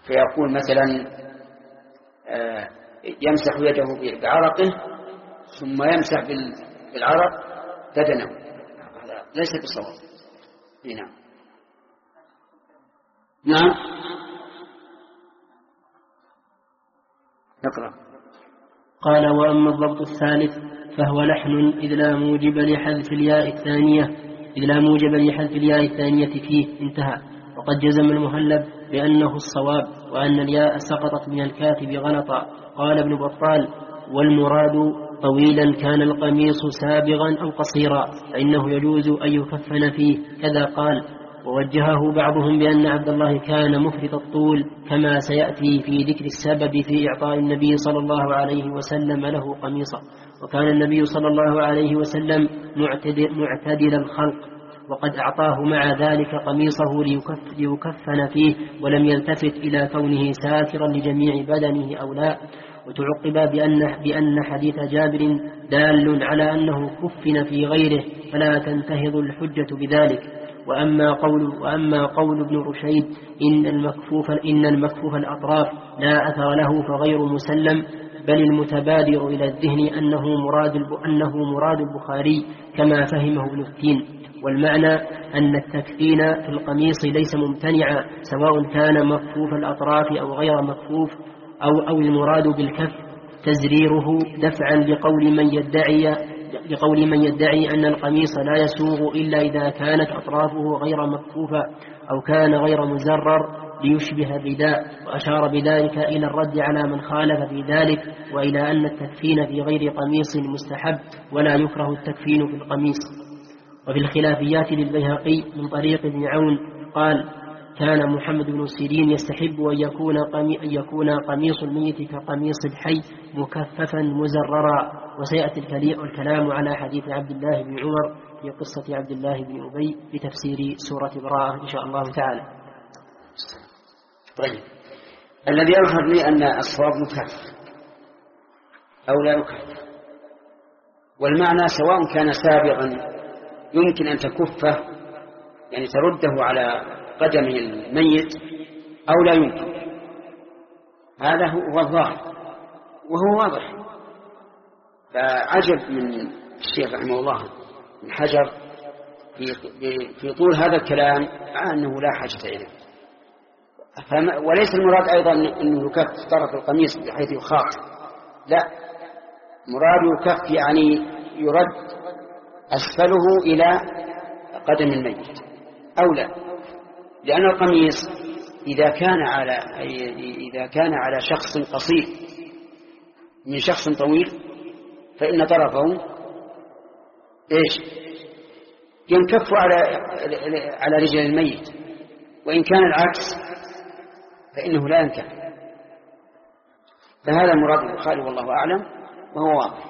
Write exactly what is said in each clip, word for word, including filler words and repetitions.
فيقول مثلا يمسح يده بعرقه ثم يمسح بالعرق بدنه، هذا ليس بصواب. نعم نعم نقرأ. قال: وأما الضبط الثالث فهو لحن إذ لا موجب لحذف الياء الثانية إذ لا موجب لحذف الياء الثانية فيه، انتهى. وقد جزم المهلب بأنه الصواب وأن الياء سقطت من الكاتب غلطا. قال ابن بطال: والمراد طويلا كان القميص سابغا أو قصيرا فإنه يجوز أن يكفن فيه، كذا قال. ووجهه بعضهم بأن عبد الله كان مفرط الطول كما سيأتي في ذكر السبب في إعطاء النبي صلى الله عليه وسلم له قميصا، وكان النبي صلى الله عليه وسلم معتدل, معتدل الخلق، وقد أعطاه مع ذلك قميصه ليكف ليكفن فيه ولم يلتفت إلى كونه ساترا لجميع بدنه أو لا. وتعقب بأن, بأن حديث جابر دال على أنه كفن في غيره فلا تنتهض الحجة بذلك. وأما قول, وأما قول ابن رشيد إن المكفوف, إن المكفوف الأطراف لا أثر له فغير مسلم، بل المتبادر إلى الذهن أنه مراد, أنه مراد البخاري كما فهمه ابن التين. والمعنى أن التكفين في القميص ليس ممتنعا سواء كان مكفوف الأطراف أو غير مكفوف، أو, أو المراد بالكف تزريره دفعا لقول من يدعي لقول من يدعي أن القميص لا يسوغ إلا إذا كانت أطرافه غير مكفوفة أو كان غير مزرر ليشبه الرداء. وأشار بذلك إلى الرد على من خالف في ذلك، وإلى أن التكفين في غير قميص مستحب ولا يكره التكفين في القميص. وفي الخلافيات للبيهقي من طريق ابن عون قال: كان محمد بن سيرين يستحب أن يكون, قمي أن يكون قميص الميت كقميص الحي مكففا مزررا. وسيأتي الكلام على حديث عبد الله بن عمر في قصة عبد الله بن أبي في تفسير سورة براءة إن شاء الله تعالى. طيب، الذي يظهر لي أن الصواب مكفف أو لا يكفف، والمعنى سواء كان سابغا يمكن أن تكفه يعني ترده على قدم الميت أو لا يمكن، هذا هو الظاهر وهو واضح. فعجب من الشيخ رحمه الله من حجر في, في طول هذا الكلام مع أنه لا حاجة إليه. وليس المراد أيضا أنه يكف طرف القميص بحيث يخاط، لا، مراد يكف يعني يرد أسفله إلى قدم الميت أو لا، لأن القميص إذا كان على إذا كان على شخص قصير من شخص طويل فإن طرفه إيش ينكف على على رجل الميت، وإن كان العكس فإنه لا ينكف. فهذا مراد البخاري والله أعلم وهو واضح.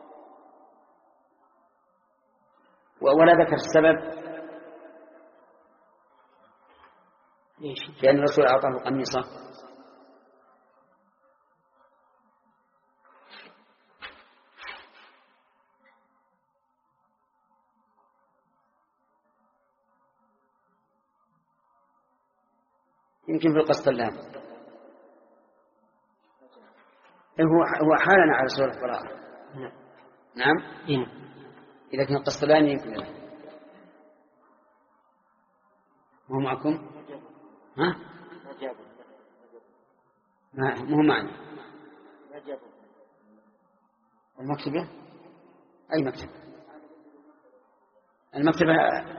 ولا ذكر السبب لأن الرسول أعطاه قميصا. يمكن في القسطلاني هو هو حالنا على سورة البراءة. نعم إيه. إذا كان القسطلاني يمكن له. هو معكم؟ ها؟ ما هو معنا. المكتبة؟ أي مكتبة؟ المكتبة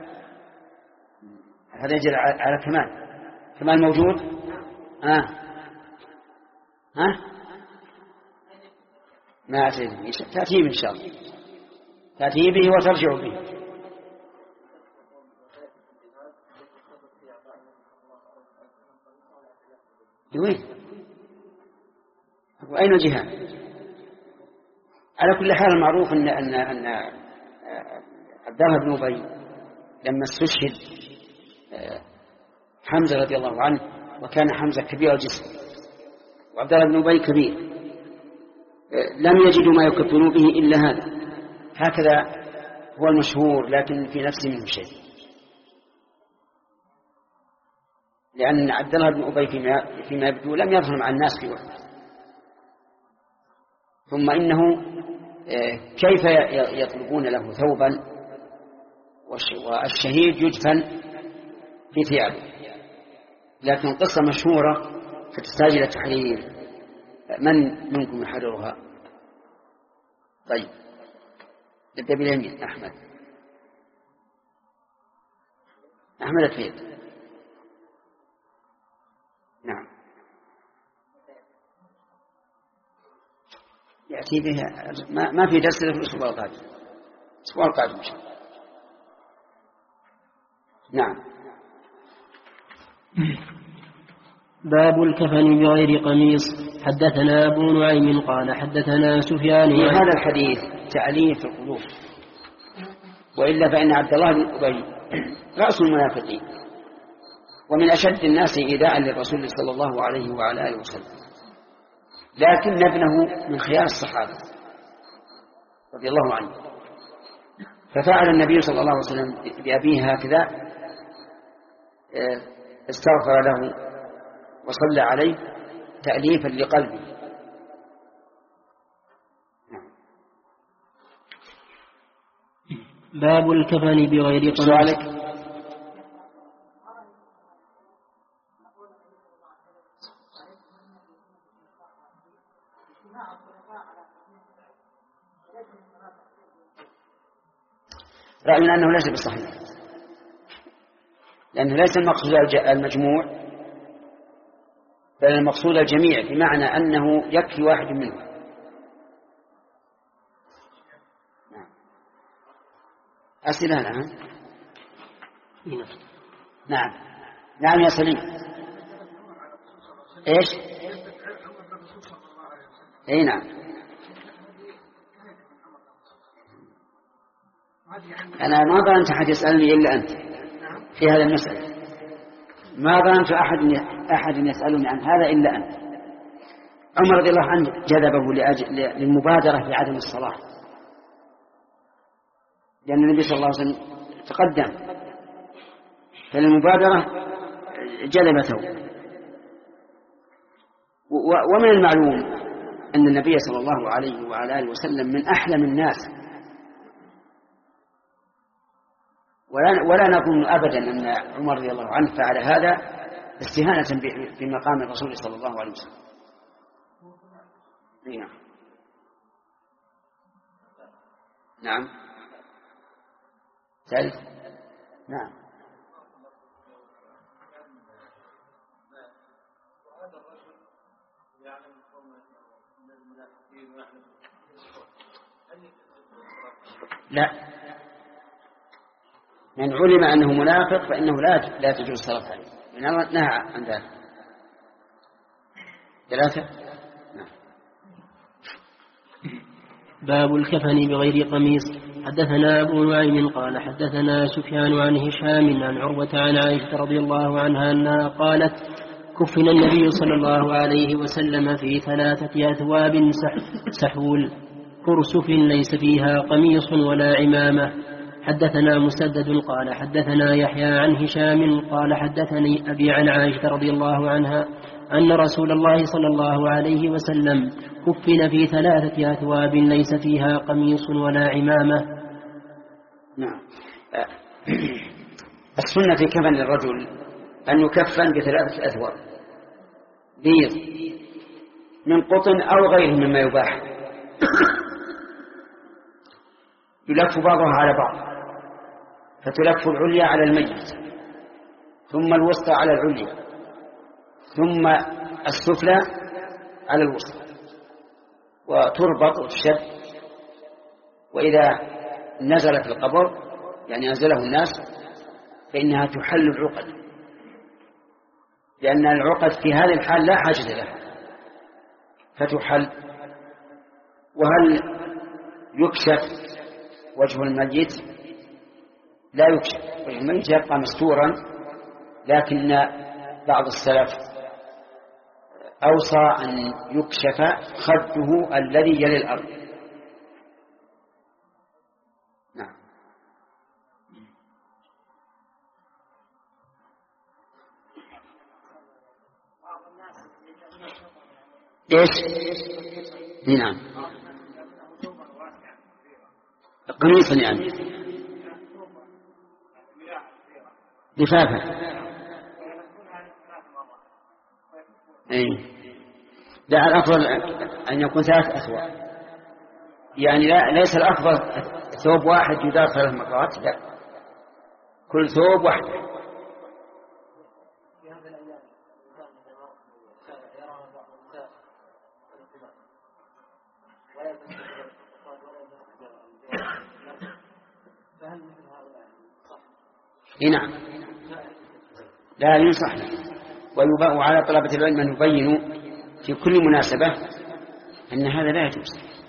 هذا يجري على كمال. كمال موجود؟ ها؟ آه. ها؟ ما أدري. تأتي إن شاء الله. تأتي به وترجع به. وين؟ وأين الجهاد؟ على كل حال المعروف أن أن أن عبد الله بن أبي لما استشهد حمزة رضي الله عنه، وكان حمزة كبير الجسم وعبد الله بن أبي كبير، لم يجدوا ما يكفنوا به إلا هذا، هكذا هو المشهور، لكن في نفسه منه شيء. لأن عبد الله بن أبي فيما, فيما يبدو لم يظهر مع الناس في وقت. ثم إنه كيف يطلبون له ثوبا والشهيد يدفن في ثيابه؟ لكن قصة مشهورة فتحتاج إلى تحرير. من منكم يحررها؟ طيب نبدأ باليمين. أحمد أحمد الفيد. نعم يأتي بها ما, ما في درس في الأسبوع القادم. الأسبوع القادم إن شاء الله. نعم. باب الكفن بغير قميص. حدثنا أبو نعيم قال حدثنا سفيان. في هذا الحديث تعليف القلوب، وإلا فإن عبد الله بن أبي رأس المنافقين ومن أشد الناس إيذاء للرسول صلى الله عليه وعلى آله وسلم، لكن ابنه من خيار الصحابة رضي الله عنه، ففعل النبي صلى الله عليه وسلم بأبيه هكذا، استغفر له وصلى عليه تأليفا لقلبه. باب الكفن بغير قميص. سؤالك؟ رأينا أنه ليس بالصحيح، لأنه ليس المقصود المجموع بل المقصود الجميع، بمعنى أنه يكفي واحد منه. أسئلة الآن؟ نعم نعم يا سليم. إيش؟ أي نعم. أنا ما ظننت أحد يسألني إلا أنت في هذا المسألة، ما ظننت أحد أحد يسألني عن هذا إلا أنت. عمر رضي الله عنه جذبه لأجل للمبادرة في عدم الصلاة، لأن النبي صلى الله عليه وسلم تقدم، فالمبادرة جذبته. ومن المعلوم أن النبي صلى الله عليه وعلى آله وسلم من أحلم الناس، ولا, ولا نظن أبدا أن عمر رضي الله عنه فعل هذا استهانة بمقام الرسول صلى الله عليه وسلم. نعم نعم ثالث. نعم لا، من علم أنه منافق فإنه لا لا تجوز الصلاة عليه، من نهى عن ذلك. ثلاثة. نعم. باب الكفن بغير قميص. حدثنا أبو نعيم قال حدثنا سفيان عن هشام عن عروة عن عائشة رضي الله عنها أنها قالت كفن النبي صلى الله عليه وسلم في ثلاثة أثواب سحول كرسف ليس فيها قميص ولا عمامة. حدثنا مسدد قال حدثنا يحيى عن هشام قال حدثني أبي عن عائشة رضي الله عنها أن رسول الله صلى الله عليه وسلم كفن في ثلاثة أثواب ليس فيها قميص ولا عمامة. نعم. السنة في كفن الرجل أن يكفن بثلاثة أثواب بيض من قطن أو غيره مما يباح، يلف بعضها على بعض، فتلف العليا على الميت، ثم الوسطى على العليا، ثم السفلى على الوسطى، وتربط وتشد. وإذا نزل في القبر يعني نزله الناس فإنها تحل العقد، لأن العقد في هذه الحال لا حاجة لها فتحل. وهل يكشف وجه الميت؟ لا يكشف وجه الميت، يبقى مستورا، لكن بعض السلف أوصى أن يكشف خده الذي يلي الأرض. نعم. إيش؟ نعم قميصا يعني لفافة. أي لا، الأفضل أن يكون ثلاث أثواب، يعني لا ليس الأفضل ثوب واحد يدار ثلاث مرات، لا، كل ثوب واحد. نعم لا ينصح، ويباء على طلبة العلم أن يبينوا في كل مناسبة أن هذا لا يجوز.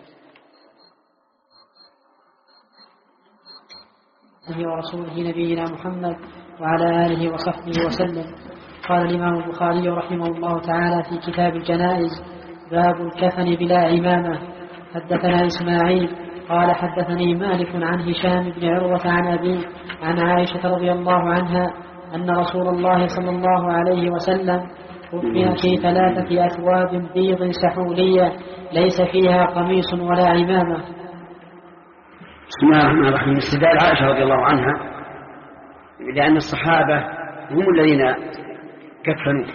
ورسوله نبينا محمد وعلى آله وصحبه وسلم. قال الإمام البخاري رحمه الله تعالى في كتاب الجنائز: باب الكفن بلا عمامة. حدثنا إسماعيل قال حدثني مالك عن هشام بن عروة عن أبيه عن عائشة رضي الله عنها أن رسول الله صلى الله عليه وسلم كفن في ثلاثة أثواب بيض سحولية ليس فيها قميص ولا عمامة. بسم الله الرحمن الرحيم. استدلال عائشة رضي الله عنها لأن الصحابة هم الذين كفنوا،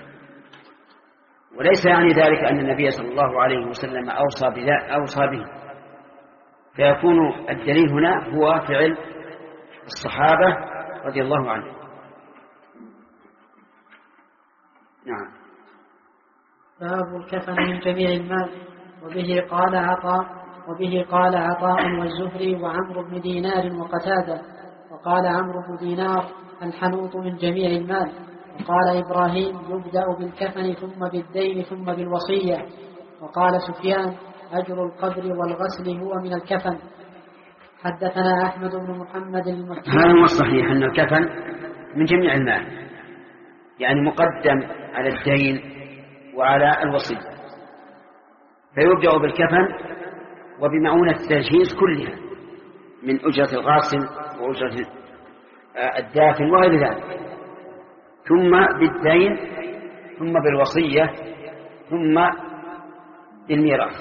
وليس يعني ذلك أن النبي صلى الله عليه وسلم أوصى أوصى به، فيكون الدليل هنا هو فعل الصحابة رضي الله عنهم. نعم. باب الكفن من جميع المال. وبه قال عطاء وبه قال عطاء والزهري وعمرو بن دينار وقتادة. وقال عمرو بن دينار: الحنوط من جميع المال. وقال إبراهيم: يبدأ بالكفن ثم بالدين ثم بالوصية. وقال سفيان: أجر القبر والغسل هو من الكفن. حدثنا أحمد بن محمد المكي. هذا هو الصحيح أن الكفن من جميع المال، يعني مقدم على الدين وعلى الوصية، فيبدأ بالكفن وبمعونة التجهيز كلها من أجرة الغاسل وأجرة الدافن وغير ذلك، ثم بالدين ثم بالوصية ثم بالميراث.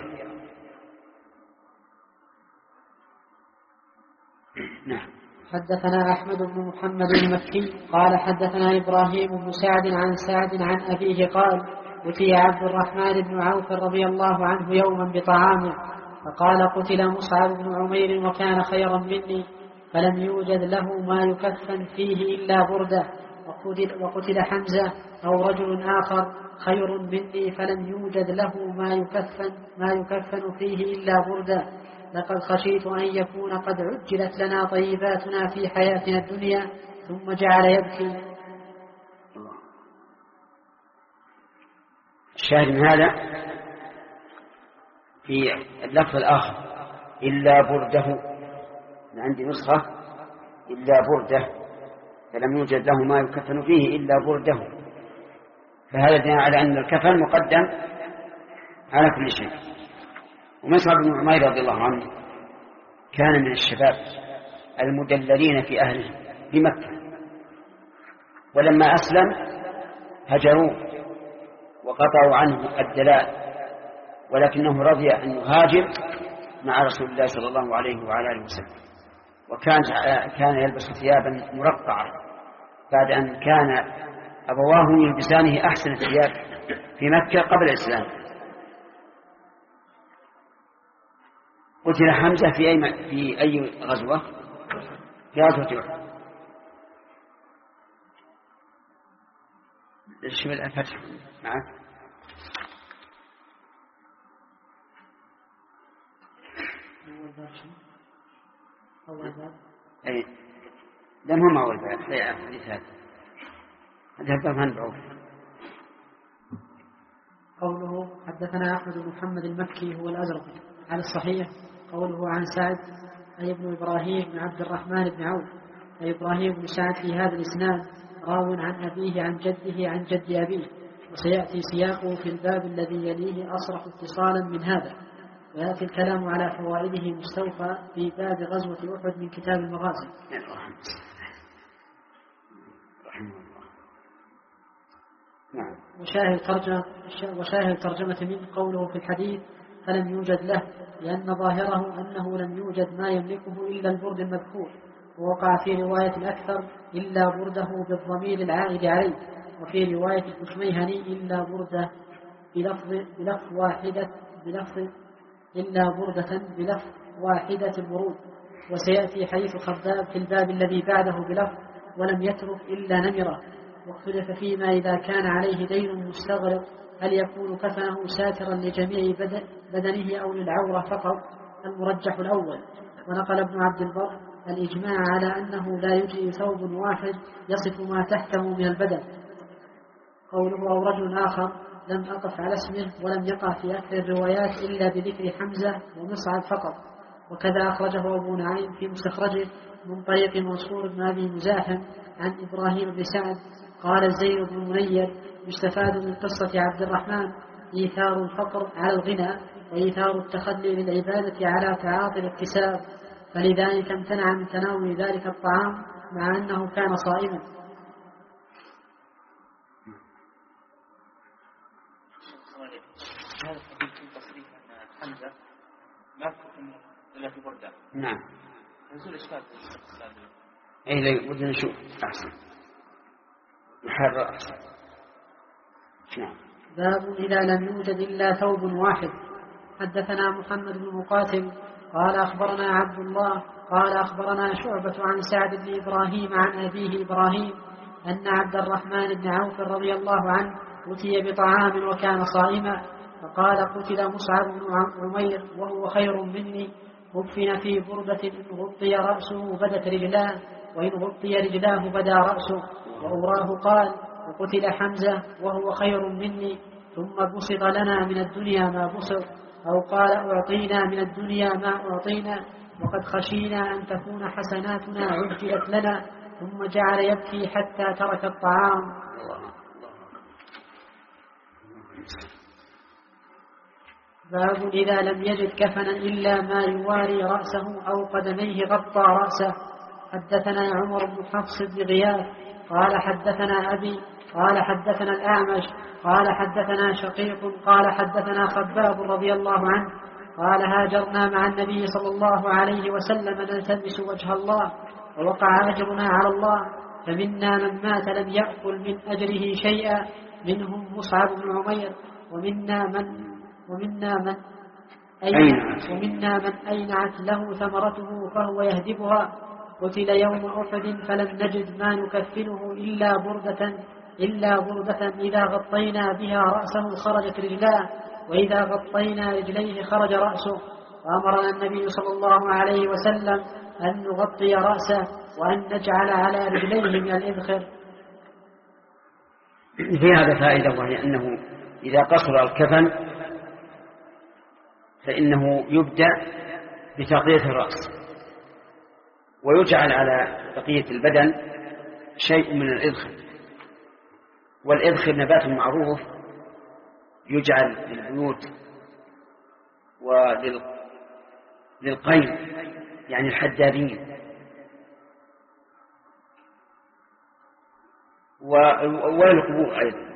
نعم. حدثنا أحمد بن محمد المكي قال حدثنا إبراهيم بن سعد عن سعد عن أبيه قال: أتي عبد الرحمن بن عوف رضي الله عنه يوما بطعامه، فقال: قتل مصعب بن عمير وكان خيرا مني، فلم يوجد له ما يكفن فيه إلا بردة. وقتل, وقتل حمزة أو رجل آخر خير مني، فلم يوجد له ما يكفن, ما يكفن فيه إلا بردة. لقد خشيت أن يكون قد عجلت لنا طيباتنا في حياتنا الدنيا. ثم جعل يبكي. الشاهد من هذا في اللفظ الآخر: إلا برده. من عندي نسخة: إلا برده، فلم يوجد له ما يكفن فيه إلا برده. فهذا دليل على أن الكفن مقدم على كل شيء. ومصعب بن عمير رضي الله عنه كان من الشباب المدللين في أهله بمكة، ولما أسلم هجروه وقطعوا عنه الدلال، ولكنه رضي أن يهاجر مع رسول الله صلى الله عليه وعلى آله وسلم. وكان كان يلبس ثيابا مرقعة بعد أن كان أبواه يلبسانه أحسن الثياب في مكة قبل الإسلام. قتل حمزة في أي في أي غزوة؟ في غزوة أحد. الشمال الفتح معك. أي لم هم أول باب. لا حديث هذا هذا باب هنبعوه. قوله حدثنا أحمد بن محمد المكي هو الأزرق على الصحيح. قوله عن سعد أي ابن إبراهيم بن عبد الرحمن بن عوف، أي إبراهيم بن سعد في هذا الإسناد راو عن أبيه عن جده عن جد أبيه، وسيأتي سياقه في الباب الذي يليه أصرح اتصالا من هذا. ويأتي الكلام على فوائده مستوفى في باب غزوة أحد من كتاب المغازي. نعم. وشاهد ترجمة, وشاهد ترجمة منه قوله في الحديث فلم يوجد له، لأن ظاهره أنه لم يوجد ما يملكه إلا البرد المذكور، ووقع في رواية الأكثر إلا برده بالضمير العائد عليه، وفي رواية الكشميهني إلا برده بلفظ, بلفظ واحدة بلفظ إلا بردة بلفظ واحدة الورود. وسيأتي حديث خباب في الباب الذي بعده بلفظ ولم يترك إلا نمرة. واختلف فيما إذا كان عليه دين مستغرق هل يكون كفنه ساترا لجميع بدنه أو للعورة فقط، المرجح الأول. ونقل ابن عبد البر الإجماع على أنه لا يجزي ثوب واحد يصف ما تحته من البدن. قوله أو رجل آخر لم أقف على اسمه ولم يقع في أكثر الروايات إلا بذكر حمزة ومصعب فقط. وكذا أخرجه أبو نعيم في مستخرجه من طريق منصور بن أبي مزاحم عن إبراهيم بن سعد قال الزين بن منير يستفاد من قصة عبد الرحمن إيثار الفقر على الغنى وإيثار التخلي للعبادة على تعاطي الاكتساب، فلذلك امتنع من تناول ذلك الطعام مع أنه كان صائما. هذا الحديث في تصريح أن حمزة ما تكون إلا في بردة. نعم. نزول إشكال في الإسلام. أي لا بدنا نشوف أحسن. محرر أحسن. نعم. باب إذا لم يوجد إلا ثوب واحد. حدثنا محمد بن مقاتل قال أخبرنا عبد الله قال أخبرنا شعبة عن سعد بن إبراهيم عن أبيه إبراهيم أن عبد الرحمن بن عوف رضي الله عنه أتي بطعام وكان صائما، فقال قتل مصعب بن عمير وهو خير مني، كفن في بردة إن غطي رأسه بدت رجلاه وإن غطي رجلاه بدا رأسه. وأوراه قال وقتل حمزة وهو خير مني، ثم بسط لنا من الدنيا ما بسط، أو قال أعطينا من الدنيا ما أعطينا، وقد خشينا أن تكون حسناتنا عجلت لنا، ثم جعل يبكي حتى ترك الطعام. باب إذا لم يجد كفنا إلا ما يواري رأسه أو قدميه غطى رأسه. حدثنا عمر بن حفص بن غياث قال حدثنا أبي قال حدثنا الأعمش قال حدثنا شقيق قال حدثنا خباب رضي الله عنه قال هاجرنا مع النبي صلى الله عليه وسلم نلتمس وجه الله، ووقع أجرنا على الله، فمنا من مات لم يأكل من أجره شيئا، منهم مصعب بن عمير، ومنا من ومنا من أينعت ومنا من أينعت له ثمرته فهو يهدبها. قتل يوم أحد فلم نجد ما نكفنه إلا بردة إلا بردة إذا غطينا بها رأسه خرجت رجلاه، وإذا غطينا رجليه خرج رأسه. وأمرنا النبي صلى الله عليه وسلم أن نغطي رأسه وأن نجعل على رجليه من الإذخر. في هذا فائدة، وهي أنه إذا قصر الكفن فإنه يبدأ بتغطية الرأس، ويجعل على بقية البدن شيء من الإذخر. والإذخر نبات معروف يجعل للبيوت وللقين يعني الحدادين، وللقبور أيضا.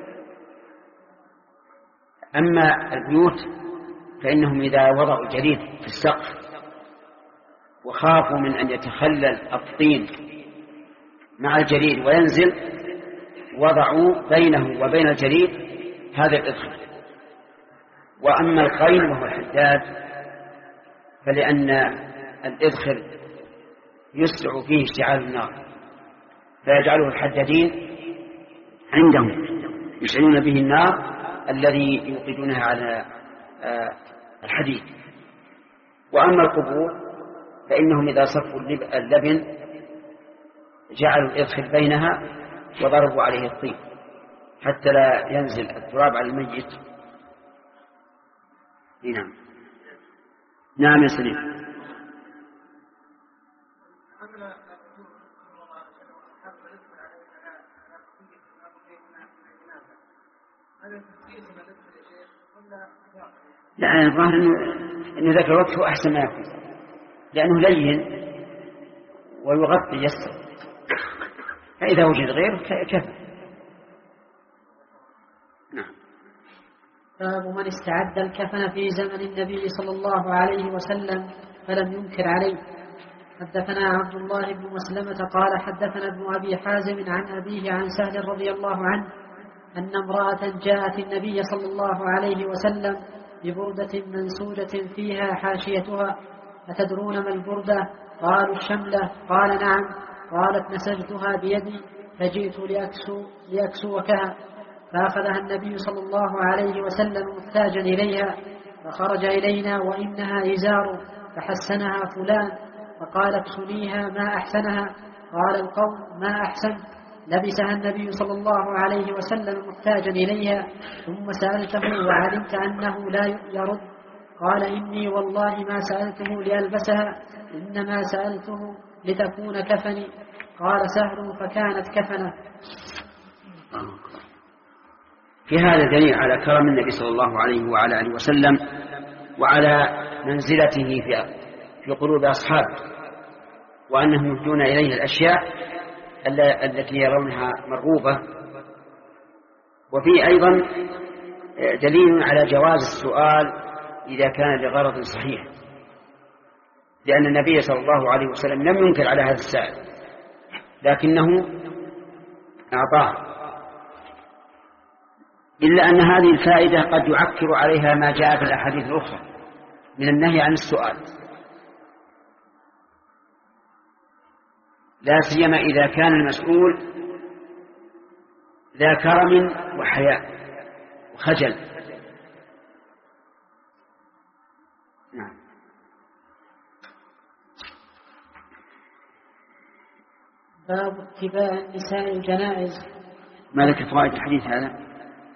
أما البيوت فإنهم إذا وضعوا جريد في السقف وخافوا من أن يتخلل الطين مع الجريد وينزل، وضعوا بينه وبين الجريد هذا الإذخر. وأما القين وهو الحداد فلأن الإذخر يسرع فيه اشتعال النار، فيجعله الحدادين عندهم يشعلون به النار الذي يوقدونها على الحديد. وأما القبور فإنهم إذا صفوا اللبن جعلوا الإذخر بينها وضربوا عليه الطين حتى لا ينزل التراب على الميت. نعم نعم يا سليم. لا أنا الظاهر إنه ذاك الوقت هو أحسن ما يكون، لأنه لين ويغطي يسر، فإذا وجد غيره كفى. نعم. باب من استعد الكفن في زمن النبي صلى الله عليه وسلم فلم ينكر عليه. حدثنا عبد الله بن مسلمة قال حدثنا ابن أبي حازم عن أبيه عن سهل رضي الله عنه أن امرأة جاءت النبي صلى الله عليه وسلم ببردة منسوجة فيها حاشيتها أتدرون ما البردة؟ قالوا الشملة. قال نعم. قالت نسجتها بيدي فجئت لأكسو لأكسوكها فأخذها النبي صلى الله عليه وسلم محتاجا إليها فخرج إلينا وإنها إزار فحسنها فلان فقال اكسنيها ما أحسنها. قال القوم ما أحسن. لبسها النبي صلى الله عليه وسلم محتاجا إليها ثم سألته وعلمت أنه لا يرد. قال إني والله ما سألته لألبسها إنما سألته لتكون كفني. قال سهل فكانت كفنه. في هذا دليل على كرم النبي صلى الله عليه وعلى آله وسلم وعلى منزلته في في قلوب أصحابه وأنهم يهدون إليه الأشياء التي يرونها مرغوبة. وفي أيضا دليل على جواز السؤال إذا كان لغرض صحيح لأن النبي صلى الله عليه وسلم لم ينكر على هذا السائل لكنه أعطاه، إلا أن هذه الفائدة قد يعكر عليها ما جاء في الأحاديث الأخرى من النهي عن السؤال، لا سيما إذا كان المسؤول ذا كرم وحياء وخجل. نعم. باب اتباع النساء الجنائز. ما لك فوائد الحديث هذا؟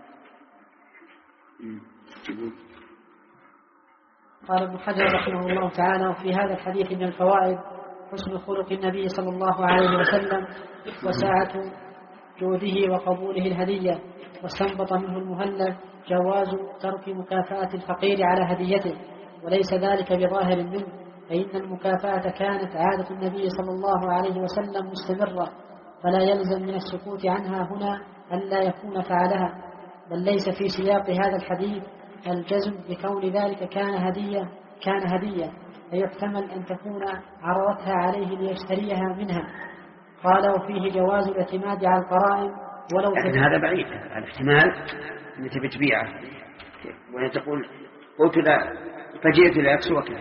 قال ابن حجر رحمه الله تعالى وفي هذا الحديث من الفوائد حسن خلق النبي صلى الله عليه وسلم وسعة جوده وقبوله الهدية. واستنبط منه المهلب جواز ترك مكافأة الفقير على هديته وليس ذلك بظاهر منه فإن المكافأة كانت عادة النبي صلى الله عليه وسلم مستمرة فلا يلزم من السكوت عنها هنا ألا يكون فعلها، بل ليس في سياق هذا الحديث الجزم بكون ذلك كان هدية كان هدية فيحتمل أن تكون عرضتها عليه ليشتريها منها. قال وفيه جواز الاعتماد على القرائن ولو لكن هذا بعيد الاحتمال أن تبي تبيعه وهي تقول قلت لا فجئت لأكسوك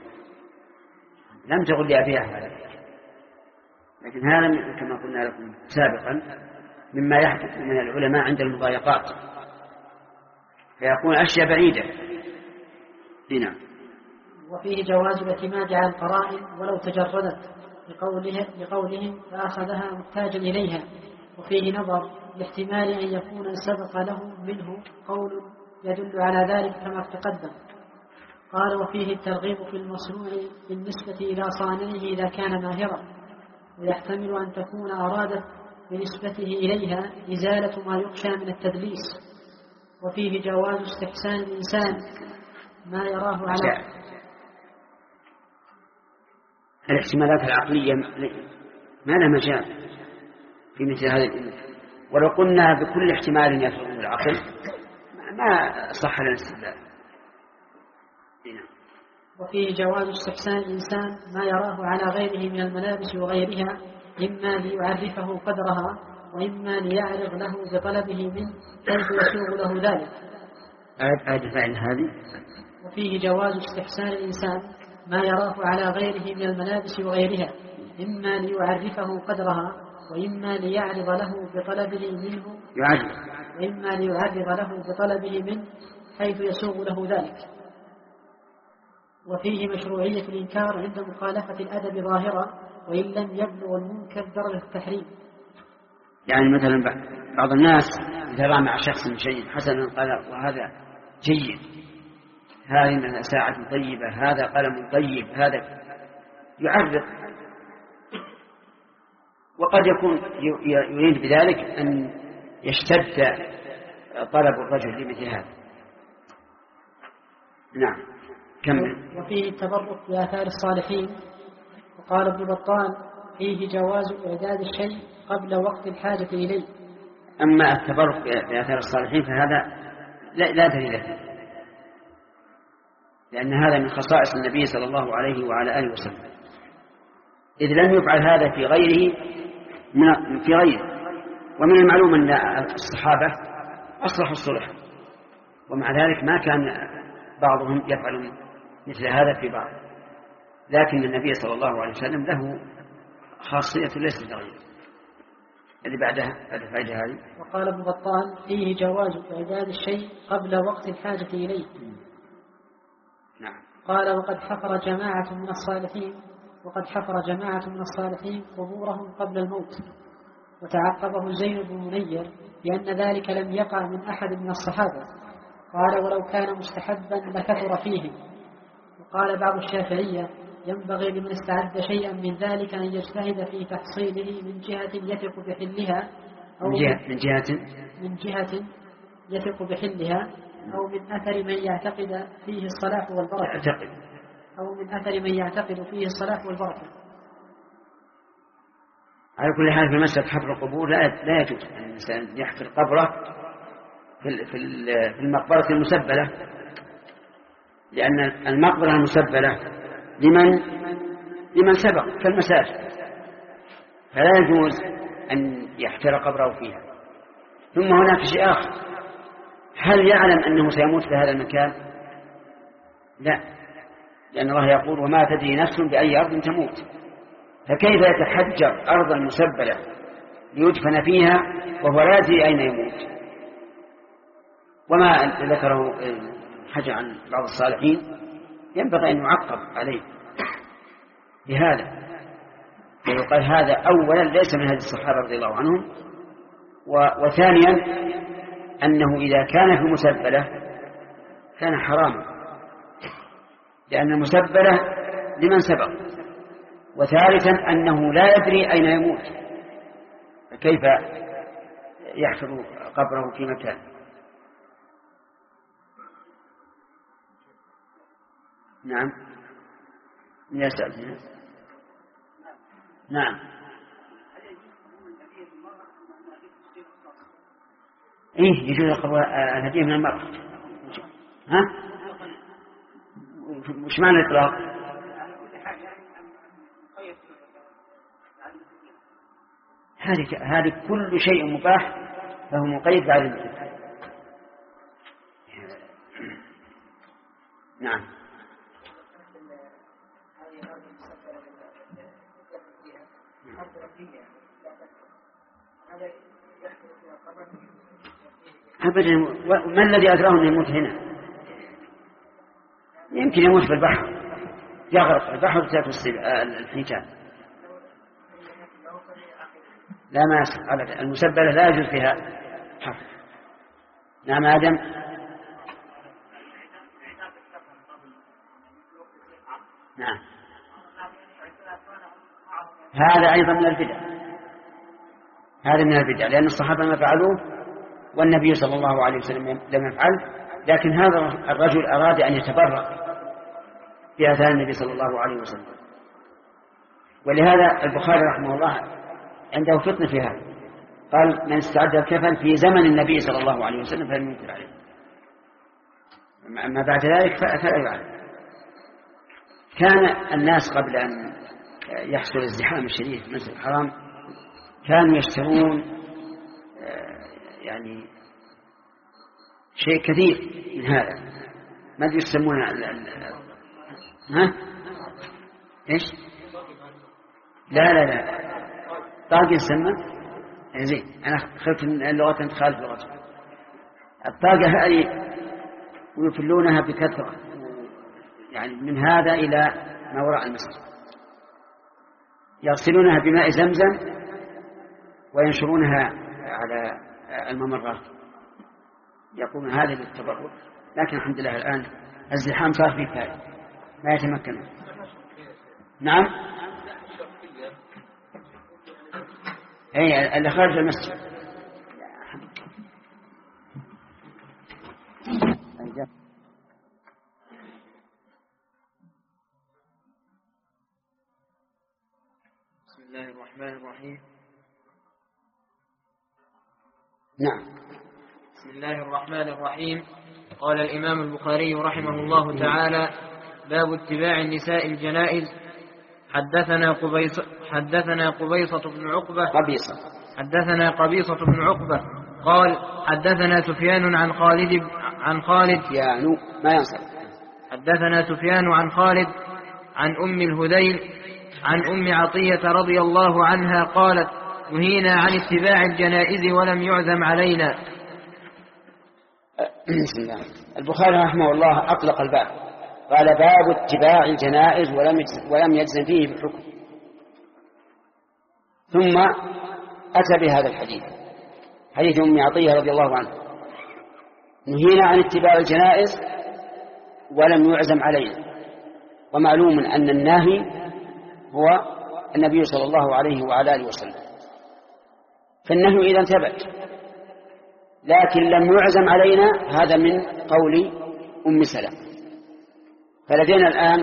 لم تقل لي أبيعها، لكن هذا كما قلنا لكم سابقا مما يحدث من العلماء عند المضايقات فيكون أشياء بعيدة. هنا وفيه جواز الاعتماد على القرائن ولو تجردت لقوله لقولهم فأخذها محتاجا إليها، وفيه نظر لاحتمال أن يكون سبق له منه قول يدل على ذلك كما تقدم. قال وفيه الترغيب في المصنوع بالنسبة إلى صانعه إذا كان ماهرا، ويحتمل أن تكون أرادت بنسبته إليها إزالة ما يخشى من التدليس. وفيه جواز استحسان الإنسان ما يراه على الاحتمالات العقلية ما لها مجال في مثل هذه الأمور، ولو قلنا بكل احتمال يفرض العقل ما صح لنا الاستدلال. وفيه جواز استحسان الإنسان ما يراه على غيره من الملابس وغيرها إما ليعرفه قدرها وإما ليعرض له بطلبه منه كيف يسوغ له ذلك. أعد فعل هذه. وفيه جواز استحسان الإنسان ما يراه على غيره من الملابس وغيرها إما ليعرفه قدرها وإما ليعرض له بطلبه منه يعرف وإما ليعرض له بطلبه منه حيث يسوغ له ذلك. وفيه مشروعية الإنكار عند مخالفة الأدب ظاهرة وإن لم يبلغ المنكر درجة التحريم. يعني مثلا بعض الناس إذا رأى مع شخص شيء حسنا قال وهذا جيد، هذه ساعة طيبة، هذا قلم طيب، هذا يعرض، وقد يكون يريد بذلك أن يشتد طلب الرجل لمثل هذا. نعم كمل. وفيه التبرك بآثار الصالحين. وقال ابن بطال فيه جواز إعداد الشيء قبل وقت الحاجة إليه. أما التبرك بآثار الصالحين فهذا لا, لا دليل فيه، لأن هذا من خصائص النبي صلى الله عليه وعلى آله وسلم، إذ لم يفعل هذا في غيره من في غيره. ومن المعلوم أن الصحابة أصلحوا الصلح، ومع ذلك ما كان بعضهم يفعل مثل هذا في بعض، لكن النبي صلى الله عليه وسلم له خاصية ليست لغيره. اللي بعدها بعد الفائدة هذه. وقال ابن بطال فيه جواز إعداد الشيء قبل وقت الحاجة إليه. نعم. قال وقد حفر جماعة من الصالحين وقد حفر جماعة من الصالحين قبورهم قبل الموت، وتعقبه زيد بن منير لأن ذلك لم يقع من أحد من الصحابة. قال ولو كان مستحبا لكثر فيه. وقال بعض الشافعية ينبغي لمن استعد شيئا من ذلك أن يجتهد في تحصيله من جهة يثق بحلها أو من جهة, من جهة, من جهة يثق بحلها أو من أثر من يعتقد فيه الصلاح والبركة يعتقد. أو من أثر من يعتقد فيه الصلاح والبركة. على كل حال في مسألة حفر القبور لا لا يجوز أن الإنسان يحفر قبره في في المقبرة المسبلة، لأن المقبرة المسبلة لمن لمن سبق كالمساجد، فلا يجوز أن يحفر قبره فيها. ثم هناك شيء آخر، هل يعلم أنه سيموت في هذا المكان؟ لا، لأن الله يقول وما تدري نفس بأي أرض تموت، فكيف يتحجر أرضا مسبلة ليدفن فيها وهو لا يدري أين يموت؟ وما ذكره حاجة عن بعض الصالحين ينبغي أن يعقب عليه بهذا، ويقال هذا أولا ليس من هذه الصحابة رضي الله عنهم، وثانيا أنه إذا كان في مسبلة كان حراما، لأن المسبلة لمن سبق، وثالثا أنه لا يدري أين يموت، فكيف يحفر قبره في مكان؟ نعم يسأل. نعم إيه يجوز قبول الهدية من المرأة. ها وش معنى الإطلاق؟ هذه هذه كل شيء مباح فهو مقيد بعد الإطلاق. نعم. أبدا، ما الذي أدراه أن يموت هنا؟ يمكن يموت في البحر، يغرق في البحر تأكل الحيتان. لا ما أبدا، المسبلة لا يجوز فيها حفر. نعم آدم. نعم هذا أيضا من البدع، هذا من البدع، لأن الصحابة ما فعلوه والنبي صلى الله عليه وسلم لم يفعل، لكن هذا الرجل أراد أن يتبرك بآثار النبي صلى الله عليه وسلم. ولهذا البخاري رحمه الله عنده فتنة في هذا، قال من استعد الكفن في زمن النبي صلى الله عليه وسلم فلم ينكر عليه، أما بعد ذلك فلا يعلم. كان الناس قبل أن يحصل الازدحام الشديد في المسجد الحرام كانوا يشترون يعني شيء كثير من هذا، ما ادري يسمونه ها ايش؟ لا لا لا طاقة يسمى زين. انا خلت اللغة انت خالف لغتها. الطاقة هذه ويفلونها بكثرة، يعني من هذا إلى ما وراء المسجد، يغسلونها بماء زمزم وينشرونها على الممرات، يقولون هذا للتبرك. لكن الحمد لله الآن الزحام صار فيه فائدة ما يتمكن. نعم أي اللي خارج المسجد. بسم الله الرحمن الرحيم. نعم بسم الله الرحمن الرحيم. قال الإمام البخاري رحمه الله تعالى: باب اتباع النساء الجنائز. حدثنا قبيصة حدثنا قبيصة بن عقبة قبيصة حدثنا قبيصة بن عقبة قال: حدثنا سفيان عن خالد عن خالد يعني ما ينصر حدثنا سفيان عن خالد عن أم الهذيل عن أم عطية رضي الله عنها قالت: نهينا عن اتباع الجنائز ولم يعزم علينا. بسم الله. البخاري رحمه الله أطلق الباب، قال: باب اتباع الجنائز ولم ولم يجزم فيه بحكم، ثم أتى بهذا الحديث، حديث أم عطية رضي الله عنها: نهينا عن اتباع الجنائز ولم يعزم علينا. ومعلوم أن الناهي هو النبي صلى الله عليه وعلى آله وسلم، فالنهي إذا ثبت، لكن لم يعزم علينا، هذا من قول أم سلمة. فلدينا الآن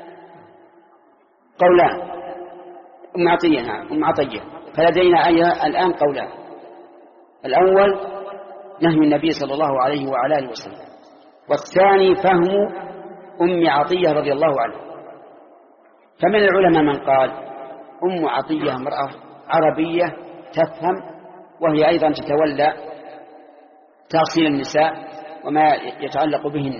قولان، أم عطية نعم أم عطية فلدينا الآن قولان: الأول نهي النبي صلى الله عليه وعلى آله وسلم، والثاني فهم أم عطية رضي الله عنها. فمن العلماء من قال أم عطية امرأة عربية تفهم، وهي أيضا تتولى تغسيل النساء وما يتعلق بهن،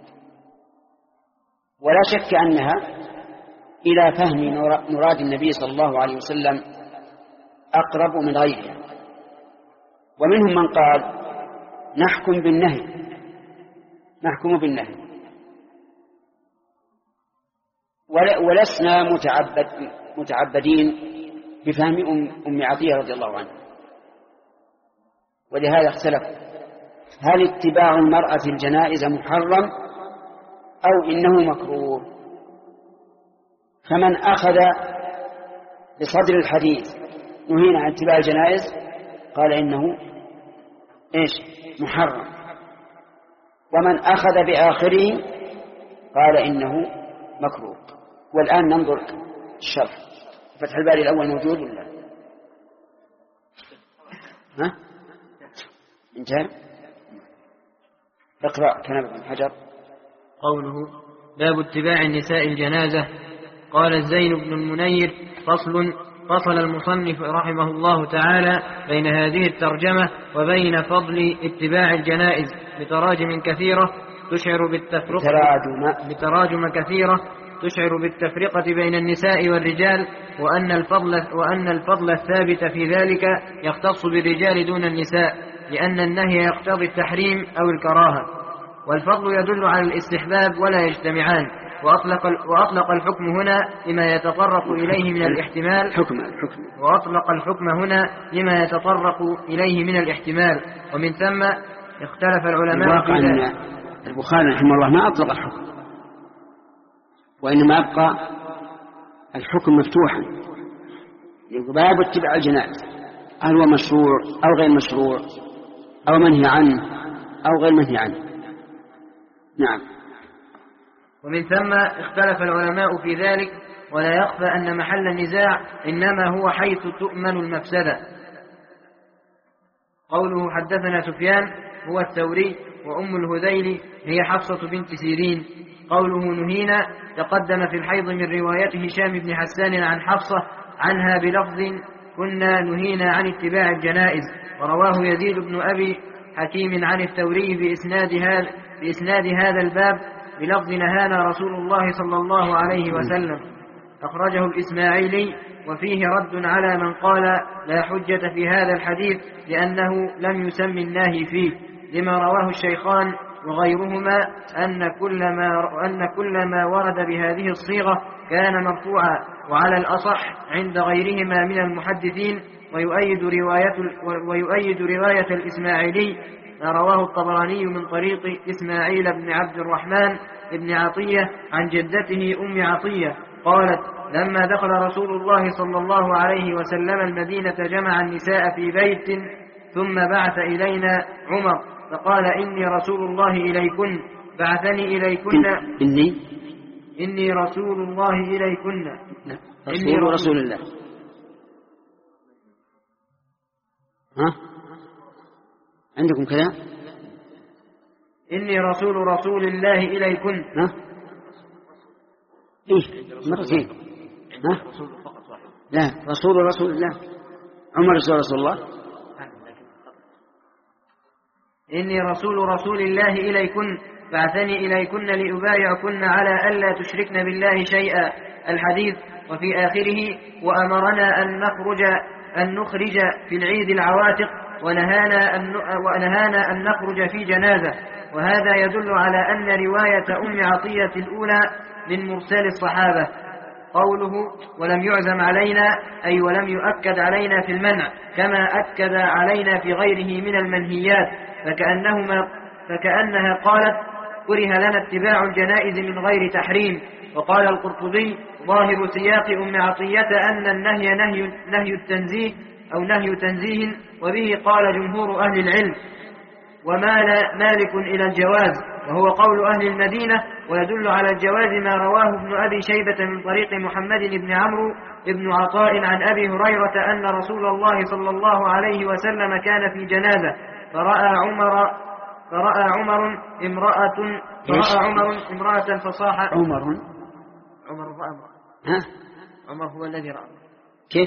ولا شك أنها إلى فهم مراد النبي صلى الله عليه وسلم أقرب من غيرها. ومنهم من قال نحكم بالنهي نحكم بالنهي ولسنا متعبد متعبدين بفهم أم عطية رضي الله عنها. ولهذا اختلف: هل اتباع المرأة الجنائز محرم أو إنه مكروه؟ فمن أخذ بصدر الحديث نهينا عن اتباع الجنائز قال إنه إيش محرم، ومن أخذ بآخره قال إنه مكروه. والآن ننظر الشرح. فتح الباري الأول موجود ولا ها؟ انتهى. اقرأ كلام ابن حجر. قوله: باب اتباع النساء الجنازة. قال الزين بن المنير: فصل فصل المصنف رحمه الله تعالى بين هذه الترجمة وبين فضل اتباع الجنائز بتراجم كثيرة تشعر بالتفرقة تراجم. بتراجم كثيرة تشعر بالتفرقة بين النساء والرجال، وأن الفضل وأن الفضل الثابت في ذلك يختص بالرجال دون النساء، لأن النهي يقتضي التحريم أو الكراهة، والفضل يدل على الاستحباب ولا يجتمعان. وأطلق وأطلق الحكم هنا لما يتطرق إليه من الاحتمال حكم الحكم وأطلق الحكم هنا لما يتطرق إليه من الاحتمال، ومن ثم اختلف العلماء في ذلك. البخاري رحمه الله ما أطلق الحكم، وإنما أبقى الحكم مفتوحا. باب اتباع الجنائز، هل هو مشروع أو غير مشروع، أو منهي عنه أو غير منهي عنه. نعم. ومن ثم اختلف العلماء في ذلك، ولا يخفى أن محل النزاع إنما هو حيث تؤمن المفسدة. قوله: حدثنا سفيان هو الثوري، وأم الهذيل هي حفصة بنت سيرين. قوله: نهينا تقدم في الحيض من رواية هشام بن حسان عن حفصة عنها بلفظ: كنا نهينا عن اتباع الجنائز. ورواه يزيد بن أبي حكيم عن الثوري بإسناد هذا, بإسناد هذا الباب بلفظ: نهانا رسول الله صلى الله عليه وسلم. أخرجه الإسماعيلي، وفيه رد على من قال لا حجة في هذا الحديث لأنه لم يسم الناهي فيه، لما رواه الشيخان وغيرهما أن كل ما, أن كل ما ورد بهذه الصيغة كان مرفوعا، وعلى الأصح عند غيرهما من المحدثين. ويؤيد رواية, ويؤيد رواية الإسماعيلي ما رواه الطبراني من طريق إسماعيل بن عبد الرحمن بن عطية عن جدته أم عطية قالت: لما دخل رسول الله صلى الله عليه وسلم المدينة جمع النساء في بيت، ثم بعث إلينا عمر فقال: إني رسول الله إليكن بعثني إليكن إني إني رسول الله إليكن إني رسول, رسول الله. ها عندكم كذا؟ إني رسول رسول الله إليكن. ها؟ إيه مرتين. ها؟ لا رسول رسول الله. عمر رسول رسول الله. إني رسول رسول الله إليكن بعثني إليكن لأبايعكن على ألا تشركن بالله شيئا الحديث. وفي آخره وأمرنا أن نخرج أن نخرج في العيد العواتق ونهانا أن ونهانا أن نخرج في جنازة. وهذا يدل على أن رواية أم عطية الأولى من مرسال الصحابة. قوله ولم يعزم علينا أي ولم يؤكد علينا في المنع كما أكد علينا في غيره من المنهيات، فكأنهما فكأنها قالت كره لنا اتباع الجنائز من غير تحريم. وقال القرطبي ظاهر سياق أم عطية أن النهي نهي, نهي التنزيه أو نهي تنزيه، وبه قال جمهور أهل العلم، ومال مالك إلى الجواز وهو قول أهل المدينة. ويدل على الجواز ما رواه ابن أبي شيبة من طريق محمد بن عمرو بن عطاء عن أبي هريرة أن رسول الله صلى الله عليه وسلم كان في جنازة فرأى عمر فرأى عمر امرأة فرأى عمر امرأة فصاح عمر عمر رأى امرأة. ها؟ عمر هو الذي رأى. كيف؟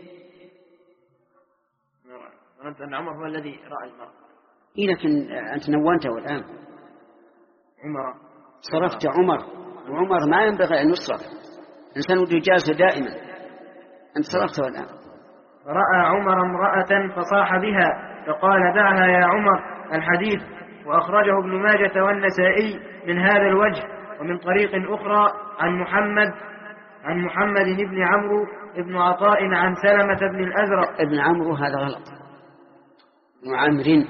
ظننت أن عمر هو الذي رأى المرأة. إيه لكن أنت نونته الآن. عمر صرفت عمر، وعمر ما ينبغي أن يصرف، الإنسان وده يجازه دائما. أنت صرفته الآن. رأى عمر امرأة فصاح بها فقال دعها يا عمر الحديث. وأخرجه ابن ماجة والنسائي من هذا الوجه ومن طريق أخرى عن محمد عن محمد بن عمرو بن عطاء عن سلمة بن الأزرق. ابن عمرو هذا غلط، ابن عمرو.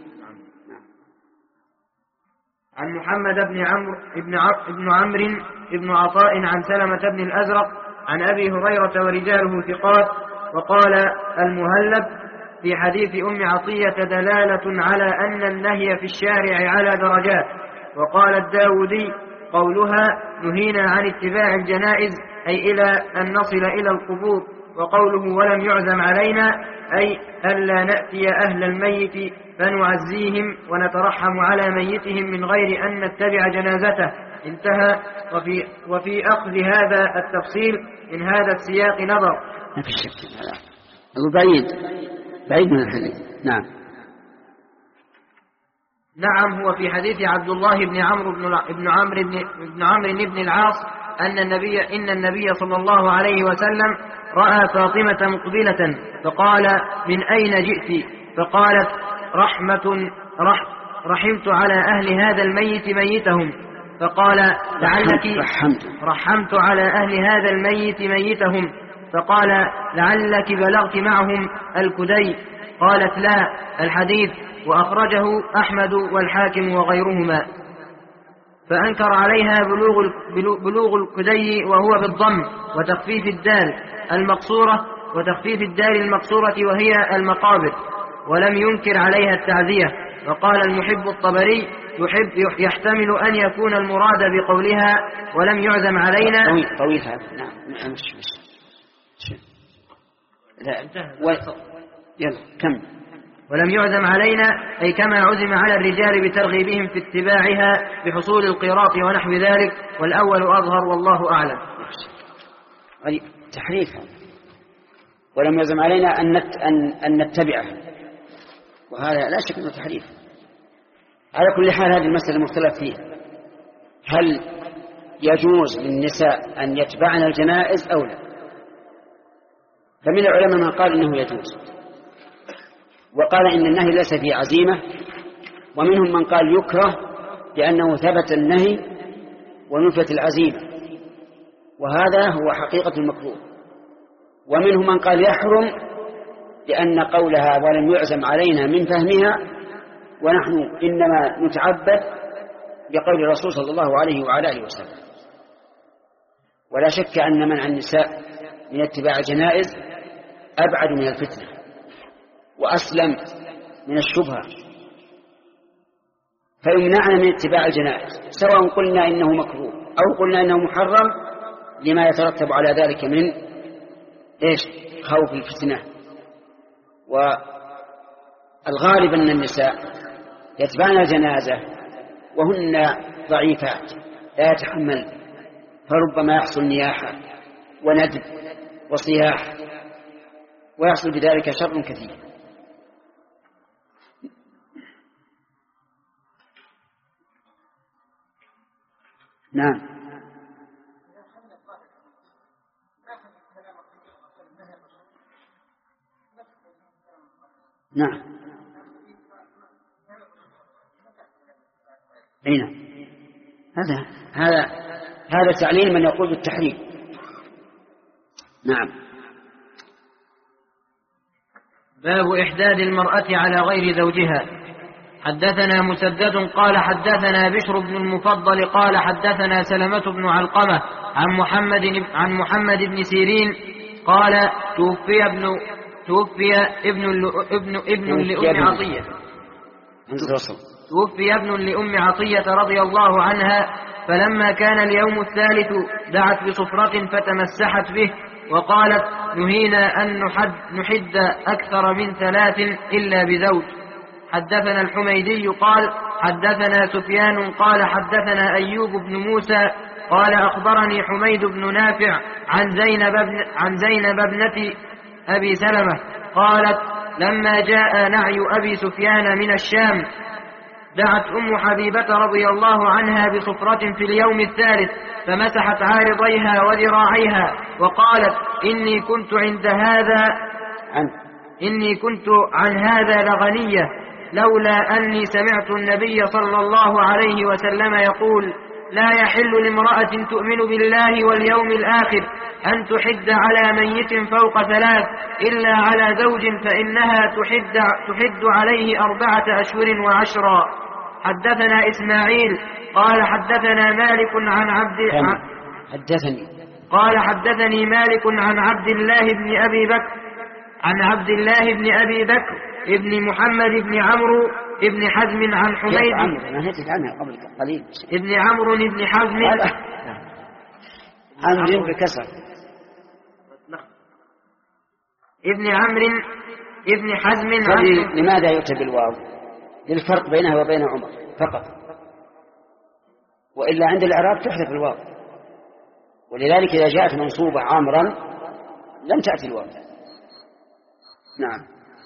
عن محمد بن عمرو ابن ابن عمرو ابن عطاء عن سلمة بن الأزرق عن أبي هريرة ورجاله ثقات. وقال المهلب في حديث أم عطية دلالة على أن النهي في الشارع على درجات. وقال الداودي قولها نهينا عن اتباع الجنائز أي إلى أن نصل إلى القبور. وقوله ولم يعزم علينا أي ألا نأتي أهل الميت فنعزيهم ونترحم على ميتهم من غير أن نتبع جنازته. انتهى. وفي, وفي أخذ هذا التفصيل من هذا السياق نظر. ما في شك هذا بعيد بعيد من الحديث. نعم نعم هو في حديث عبد الله بن عمرو بن عمرو بن عمرو بن العاص أن النبي إن النبي صلى الله عليه وسلم رأى فاطمة مقبلة فقال من أين جئت؟ فقالت رحمة رح رحمت على أهل هذا الميت ميتهم. فقال لعلك رحمت, رحمت على أهل هذا الميت ميتهم. فقال لعلك بلغت معهم الكدي. قالت لا. الحديث وأخرجه أحمد والحاكم وغيرهما. فأنكر عليها بلوغ, بلوغ الكدي وهو بالضم وتخفيف الدال المقصورة وتخفيف الدال المقصورة وهي المقابر، ولم ينكر عليها التعزية. وقال المحب الطبري يحب يحتمل أن يكون المراد بقولها ولم يعزم علينا. طويل طويل هذا. نعم مش مش لا و... يلا كم. ولم يعزم علينا أي كما عزم على الرجال بترغيبهم في اتباعها بحصول القيراط ونحو ذلك، والأول أظهر والله أعلم. تحريف. ولم يعزم علينا أن نت... أن... أن نتبعه، وهذا لا شك أنه تحريف. على كل حال هذه المسألة مختلف فيها، هل يجوز للنساء أن يتبعن الجنائز أو لا؟ فمن العلماء من قال إنه يجوز وقال إن النهي ليس فيه عزيمة، ومنهم من قال يكره لأنه ثبت النهي ونفت العزيمة، وهذا هو حقيقة المكروه. ومنهم من قال يحرم لأن قولها ولم يعزم علينا من فهمها، ونحن إنما نتعبد بقول الرسول صلى الله عليه وعلى آله وسلم. ولا شك أن منع النساء من اتباع الجنائز أبعد من الفتنة وأسلم من الشبهة، فيمنعنا من اتباع الجنائز سواء قلنا إنه مكروه أو قلنا إنه محرم لما يترتب على ذلك من إيش؟ خوف الفتنة. والغالب أن النساء يتبعن الجنازة وهن ضعيفات لا يتحمل، فربما يحصل نياحة وندب وصياح، ويحصل بذلك شر كثير. نعم. نعم. أين هذا هذا هذا تعليل من يقول بالتحريم. نعم. باب إحداد المرأة على غير زوجها. حدثنا مسدد قال حدثنا بشر بن المفضل قال حدثنا سلمة بن علقمة عن محمد عن محمد بن سيرين قال توفي ابن توفي ابن ابن ابن لأم عطية توفي ابن لأم عطية رضي الله عنها، فلما كان اليوم الثالث دعت بصفرة فتمسحت به وقالت نهينا أن نحد, نحد أكثر من ثلاث إلا بزوج. حدثنا الحميدي قال حدثنا سفيان قال حدثنا أيوب بن موسى قال أخبرني حميد بن نافع عن زينب بن عن زينب ابنة أبي سلمة قالت لما جاء نعي أبي سفيان من الشام دعت أم حبيبة رضي الله عنها بصفرة في اليوم الثالث فمسحت عارضيها وذراعيها وقالت إني كنت عند هذا إني كنت عن هذا لغنية لولا أني سمعت النبي صلى الله عليه وسلم يقول لا يحل لامرأة تؤمن بالله واليوم الآخر أن تحد على ميت فوق ثلاث إلا على زوج فإنها تحد, تحد عليه أربعة أشهر وعشرا. حدثنا إسماعيل قال حدثنا مالك عن عبد حدثني قال حدثني مالك عن عبد الله بن أبي بكر عن عبد الله بن أبي بكر ابن محمد بن عمرو ابن حزم عن حميد ابن عمرو ابن حزم عمرو بكسر ابن عمرو ابن حزم. لماذا يؤتى بالواو؟ للفرق بينها وبين عمر فقط، وإلا عند الإعراب تحذف الواو، ولذلك إذا جاءت منصوبة عامرا لم تأتي الواو. نعم.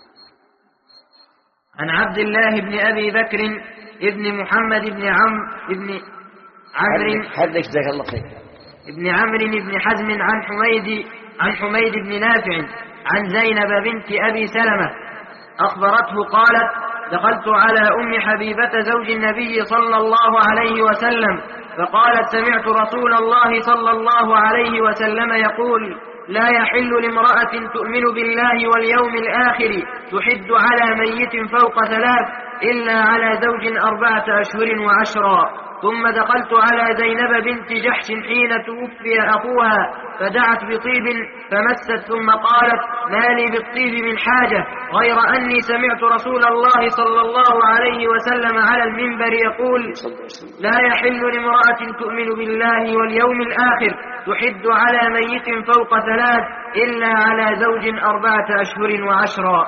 عن عبد الله بن أبي بكر ابن محمد بن عمرو ابن عمرو حدث جزاك الله خير ابن عمرو بن حزم عن حميد عن حميد بن نافع عن زينب بنت أبي سلمة أخبرته قالت دخلت على أم حبيبة زوج النبي صلى الله عليه وسلم فقالت سمعت رسول الله صلى الله عليه وسلم يقول لا يحل لامرأة تؤمن بالله واليوم الآخر تحد على ميت فوق ثلاث إلا على زوج أربعة أشهر وعشرا. ثم دخلت على زينب بنت جحش حين توفي أخوها فدعت بطيب فمست ثم قالت ما لي بالطيب من حاجة غير أني سمعت رسول الله صلى الله عليه وسلم على المنبر يقول لا يحل لامرأة تؤمن بالله واليوم الآخر تحد على ميت فوق ثلاث إلا على زوج أربعة أشهر وعشرا.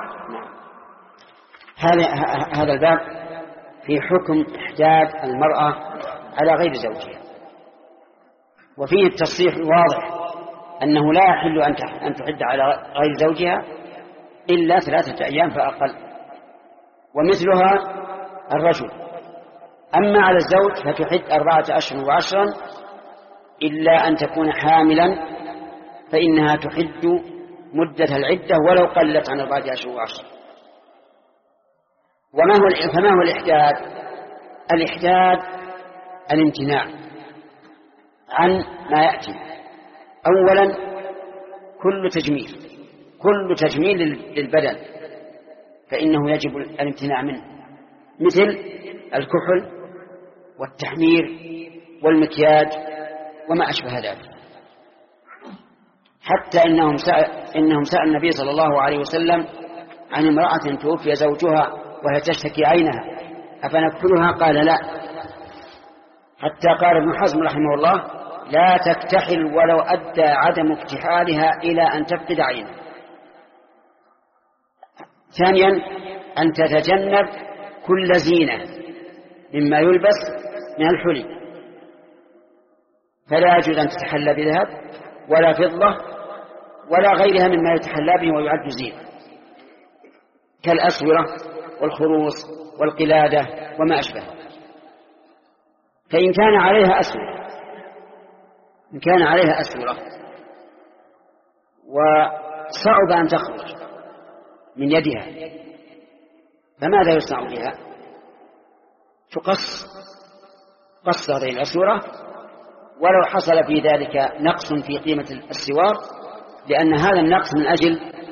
هذا هذا الباب في حكم إحداد المرأة على غير زوجها، وفيه التصريح الواضح أنه لا يحل أن تحد على غير زوجها إلا ثلاثة أيام فأقل، ومثلها الرجل. أما على الزوج فتحد أربعة أشهر وعشرا إلا أن تكون حاملا فإنها تحد مدة العدة ولو قلت عن أربعة أشهر وعشرا. وما هو فما هو الإحداد؟ الإحداد الامتناع عن ما يأتي. أولا كل تجميل كل تجميل للبدن فإنه يجب الامتناع منه، مثل الكحل والتحمير والمكياج وما أشبه ذلك. حتى إنهم سأل, إنهم سأل النبي صلى الله عليه وسلم عن امرأة توفي زوجها وهي تشتكي عينها أفنكحلها؟ قال لا. حتى قال ابن حزم رحمه الله لا تكتحل ولو أدى عدم اكتحالها إلى أن تفقد عينها. ثانيا أن تتجنب كل زينة مما يلبس من الحلي، فلا يجوز أن تتحلى بذهب ولا فضة ولا غيرها مما يتحلى به ويعد زينة، كالأسورة والخروص والقلادة وما أشبه. فإن كان عليها أسورة إن كان عليها أسورة وصعب أن تخرج من يدها، فماذا يصنع بها؟ تقص قص هذه الأسورة، ولو حصل في ذلك نقص في قيمة السوار، لأن هذا النقص من أجل